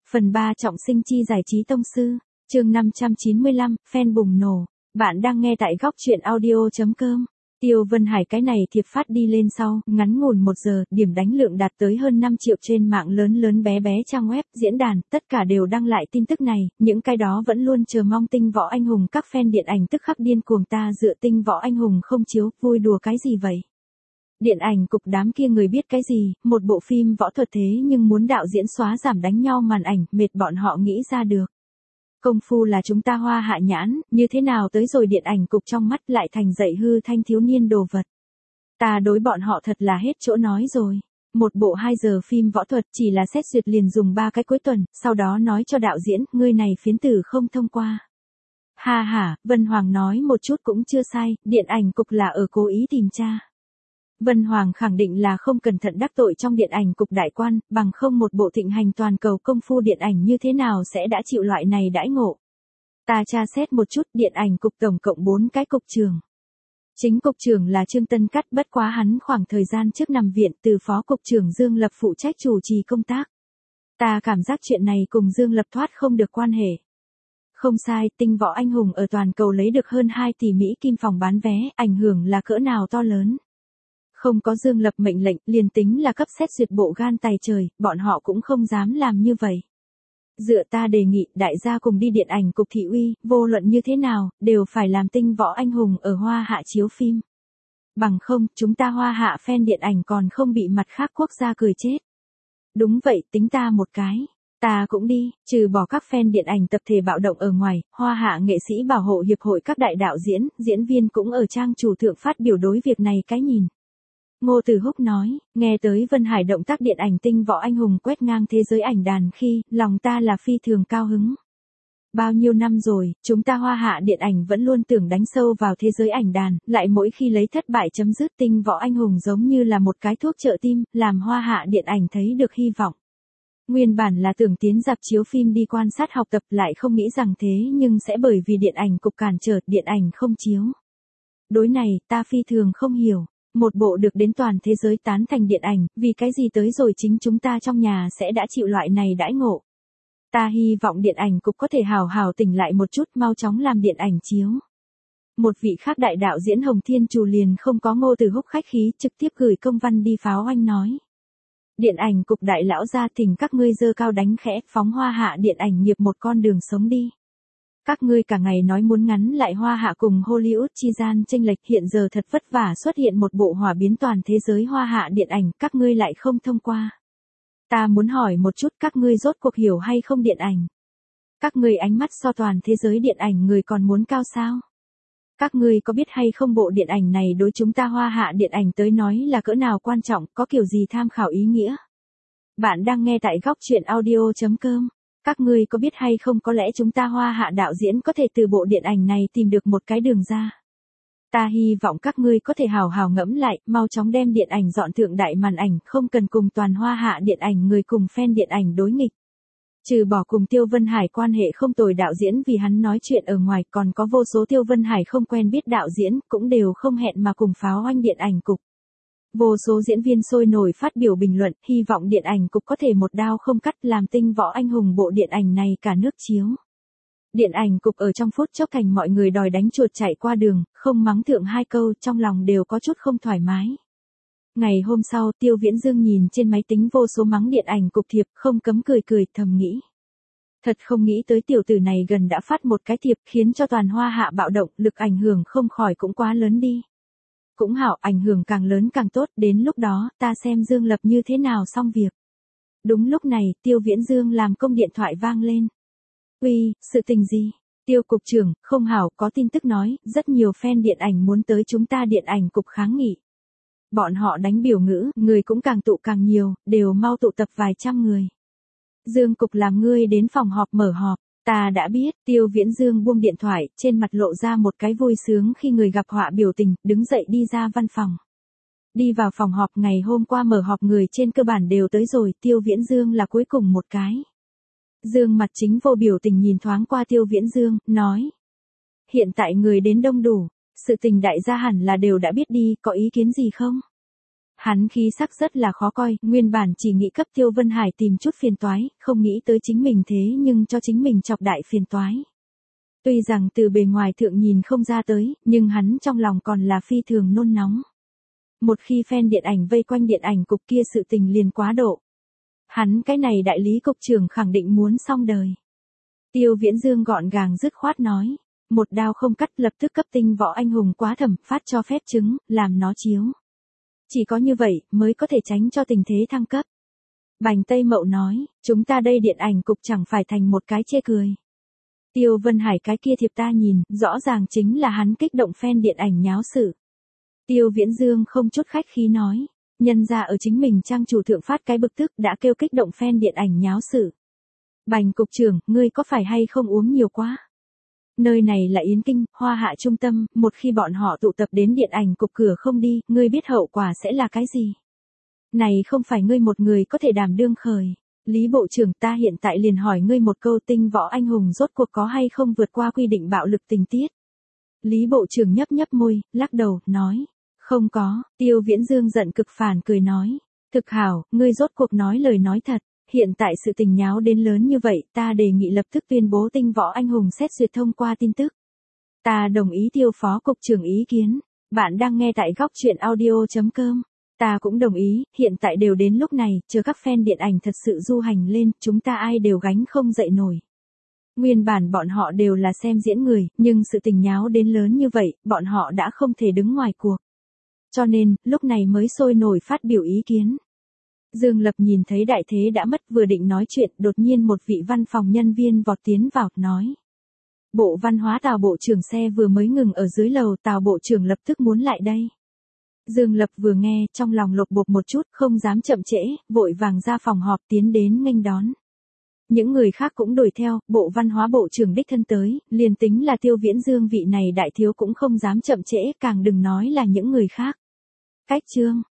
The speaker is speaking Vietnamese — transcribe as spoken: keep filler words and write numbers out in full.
Phần ba trọng sinh chi giải trí tông sư, chương năm trăm chín mươi lăm, fan bùng nổ. Bạn đang nghe tại góc truyện audio chấm com. Tiêu Vân Hải cái này thiệp phát đi lên sau, ngắn ngủn một giờ, điểm đánh lượng đạt tới hơn năm triệu trên mạng lớn lớn bé bé trang web, diễn đàn, tất cả đều đăng lại tin tức này, những cái đó vẫn luôn chờ mong tinh võ anh hùng các fan điện ảnh tức khắc điên cuồng ta dựa tinh võ anh hùng không chiếu, vui đùa cái gì vậy? Điện ảnh cục đám kia người biết cái gì, một bộ phim võ thuật thế nhưng muốn đạo diễn xóa giảm đánh nhau màn ảnh, mệt bọn họ nghĩ ra được. Công phu là chúng ta hoa hạ nhãn, như thế nào tới rồi điện ảnh cục trong mắt lại thành dạy hư thanh thiếu niên đồ vật. Ta đối bọn họ thật là hết chỗ nói rồi. Một bộ hai giờ phim võ thuật chỉ là xét duyệt liền dùng ba cái cuối tuần, sau đó nói cho đạo diễn, ngươi này phiến tử không thông qua. Ha ha, Vân Hoàng nói một chút cũng chưa sai, điện ảnh cục là ở cố ý tìm tra. Vân Hoàng khẳng định là không cẩn thận đắc tội trong điện ảnh cục đại quan, bằng không một bộ thịnh hành toàn cầu công phu điện ảnh như thế nào sẽ đã chịu loại này đãi ngộ. Ta tra xét một chút, điện ảnh cục tổng cộng bốn cái cục trưởng. Chính cục trưởng là Trương Tân Cắt, bất quá hắn khoảng thời gian trước nằm viện, từ phó cục trưởng Dương Lập phụ trách chủ trì công tác. Ta cảm giác chuyện này cùng Dương Lập thoát không được quan hệ. Không sai, tinh võ anh hùng ở toàn cầu lấy được hơn hai tỷ Mỹ kim phòng bán vé, ảnh hưởng là cỡ nào to lớn. Không có Dương Lập mệnh lệnh, liền tính là cấp xét duyệt bộ gan tài trời, bọn họ cũng không dám làm như vậy. Dựa ta đề nghị, đại gia cùng đi điện ảnh cục thị uy, vô luận như thế nào, đều phải làm tinh võ anh hùng ở Hoa Hạ chiếu phim. Bằng không, chúng ta Hoa Hạ fan điện ảnh còn không bị mặt khác quốc gia cười chết. Đúng vậy, tính ta một cái. Ta cũng đi, trừ bỏ các fan điện ảnh tập thể bạo động ở ngoài, Hoa Hạ nghệ sĩ bảo hộ hiệp hội các đại đạo diễn, diễn viên cũng ở trang chủ thượng phát biểu đối việc này cái nhìn. Ngô Tử Húc nói, nghe tới Vân Hải động tác điện ảnh tinh võ anh hùng quét ngang thế giới ảnh đàn khi, lòng ta là phi thường cao hứng. Bao nhiêu năm rồi, chúng ta Hoa Hạ điện ảnh vẫn luôn tưởng đánh sâu vào thế giới ảnh đàn, lại mỗi khi lấy thất bại chấm dứt, tinh võ anh hùng giống như là một cái thuốc trợ tim, làm Hoa Hạ điện ảnh thấy được hy vọng. Nguyên bản là tưởng tiến dạp chiếu phim đi quan sát học tập, lại không nghĩ rằng thế nhưng sẽ bởi vì điện ảnh cục cản trở, điện ảnh không chiếu. Đối này, ta phi thường không hiểu. Một bộ được đến toàn thế giới tán thành điện ảnh, vì cái gì tới rồi chính chúng ta trong nhà sẽ đã chịu loại này đãi ngộ. Ta hy vọng điện ảnh cục có thể hào hào tỉnh lại một chút, mau chóng làm điện ảnh chiếu. Một vị khác đại đạo diễn Hồng Thiên Trù liền không có Ngô Tử Húc khách khí, trực tiếp gửi công văn đi pháo oanh nói. Điện ảnh cục đại lão gia thỉnh các ngươi dơ cao đánh khẽ, phóng Hoa Hạ điện ảnh nghiệp một con đường sống đi. Các ngươi cả ngày nói muốn ngắn lại Hoa Hạ cùng Hollywood chi gian chênh lệch, hiện giờ thật vất vả xuất hiện một bộ hỏa biến toàn thế giới Hoa Hạ điện ảnh, các ngươi lại không thông qua. Ta muốn hỏi một chút, các ngươi rốt cuộc hiểu hay không điện ảnh? Các ngươi ánh mắt so toàn thế giới điện ảnh người còn muốn cao sao? Các ngươi có biết hay không bộ điện ảnh này đối chúng ta Hoa Hạ điện ảnh tới nói là cỡ nào quan trọng, có kiểu gì tham khảo ý nghĩa? Bạn đang nghe tại góc truyện audio chấm com. Các ngươi có biết hay không, có lẽ chúng ta Hoa Hạ đạo diễn có thể từ bộ điện ảnh này tìm được một cái đường ra. Ta hy vọng các ngươi có thể hào hào ngẫm lại, mau chóng đem điện ảnh dọn thượng đại màn ảnh, không cần cùng toàn Hoa Hạ điện ảnh người cùng fan điện ảnh đối nghịch. Trừ bỏ cùng Tiêu Vân Hải quan hệ không tồi đạo diễn vì hắn nói chuyện ở ngoài, còn có vô số Tiêu Vân Hải không quen biết đạo diễn, cũng đều không hẹn mà cùng pháo oanh điện ảnh cục. Vô số diễn viên sôi nổi phát biểu bình luận, hy vọng điện ảnh cục có thể một đao không cắt làm tinh võ anh hùng bộ điện ảnh này cả nước chiếu. Điện ảnh cục ở trong phút chốc thành mọi người đòi đánh chuột chạy qua đường, không mắng thượng hai câu, trong lòng đều có chút không thoải mái. Ngày hôm sau, Tiêu Viễn Dương nhìn trên máy tính vô số mắng điện ảnh cục thiệp, không cấm cười cười, thầm nghĩ. Thật không nghĩ tới tiểu tử này gần đã phát một cái thiệp khiến cho toàn Hoa Hạ bạo động, lực ảnh hưởng không khỏi cũng quá lớn đi. Cũng hảo, ảnh hưởng càng lớn càng tốt, đến lúc đó, ta xem Dương Lập như thế nào xong việc. Đúng lúc này, Tiêu Viễn Dương làm công điện thoại vang lên. Uy, sự tình gì? Tiêu cục trưởng, không hảo, có tin tức nói, rất nhiều fan điện ảnh muốn tới chúng ta điện ảnh cục kháng nghị. Bọn họ đánh biểu ngữ, người cũng càng tụ càng nhiều, đều mau tụ tập vài trăm người. Dương cục làm ngươi đến phòng họp mở họp. Ta đã biết, Tiêu Viễn Dương buông điện thoại, trên mặt lộ ra một cái vui sướng khi người gặp họa biểu tình, đứng dậy đi ra văn phòng. Đi vào phòng họp, ngày hôm qua mở họp người trên cơ bản đều tới rồi, Tiêu Viễn Dương là cuối cùng một cái. Dương mặt chính vô biểu tình nhìn thoáng qua Tiêu Viễn Dương, nói. Hiện tại người đến đông đủ, sự tình đại gia hẳn là đều đã biết đi, có ý kiến gì không? Hắn khí sắc rất là khó coi, nguyên bản chỉ nghĩ cấp Tiêu Vân Hải tìm chút phiền toái, không nghĩ tới chính mình thế nhưng cho chính mình chọc đại phiền toái. Tuy rằng từ bề ngoài thượng nhìn không ra tới, nhưng hắn trong lòng còn là phi thường nôn nóng. Một khi fan điện ảnh vây quanh điện ảnh cục kia sự tình liền quá độ. Hắn cái này đại lý cục trưởng khẳng định muốn xong đời. Tiêu Viễn Dương gọn gàng dứt khoát nói. Một đao không cắt lập tức cấp tinh võ anh hùng quá thẩm phát cho phép chứng, làm nó chiếu. Chỉ có như vậy mới có thể tránh cho tình thế thăng cấp. Bành Tây Mậu nói, chúng ta đây điện ảnh cục chẳng phải thành một cái chê cười. Tiêu Vân Hải cái kia thiệp ta nhìn, rõ ràng chính là hắn kích động fan điện ảnh nháo sự. Tiêu Viễn Dương không chút khách khí nói, nhân ra ở chính mình trang chủ thượng phát cái bực tức đã kêu kích động fan điện ảnh nháo sự. Bành cục trưởng, ngươi có phải hay không uống nhiều quá? Nơi này là Yến Kinh, Hoa Hạ trung tâm, một khi bọn họ tụ tập đến điện ảnh cục cửa không đi, ngươi biết hậu quả sẽ là cái gì? Này không phải ngươi một người có thể đảm đương khởi. Lý Bộ trưởng, ta hiện tại liền hỏi ngươi một câu, tinh võ anh hùng rốt cuộc có hay không vượt qua quy định bạo lực tình tiết? Lý Bộ trưởng nhấp nhấp môi, lắc đầu, nói, không có. Tiêu Viễn Dương giận cực phản cười nói, thực hảo, ngươi rốt cuộc nói lời nói thật. Hiện tại sự tình nháo đến lớn như vậy, ta đề nghị lập tức tuyên bố tinh võ anh hùng xét duyệt thông qua tin tức. Ta đồng ý Tiêu phó cục trưởng ý kiến. Bạn đang nghe tại góc truyện audio chấm com. Ta cũng đồng ý, hiện tại đều đến lúc này, chờ các fan điện ảnh thật sự du hành lên, chúng ta ai đều gánh không dậy nổi. Nguyên bản bọn họ đều là xem diễn người, nhưng sự tình nháo đến lớn như vậy, bọn họ đã không thể đứng ngoài cuộc. Cho nên, lúc này mới sôi nổi phát biểu ý kiến. Dương Lập nhìn thấy đại thế đã mất, vừa định nói chuyện, đột nhiên một vị văn phòng nhân viên vọt tiến vào, nói. Bộ văn hóa Tào Bộ trưởng xe vừa mới ngừng ở dưới lầu, Tào Bộ trưởng lập tức muốn lại đây. Dương Lập vừa nghe, trong lòng lột bột một chút, không dám chậm trễ, vội vàng ra phòng họp tiến đến nghênh đón. Những người khác cũng đuổi theo, Bộ văn hóa Bộ trưởng đích thân tới, liền tính là Tiêu Viễn Dương vị này đại thiếu cũng không dám chậm trễ, càng đừng nói là những người khác. Cách chương.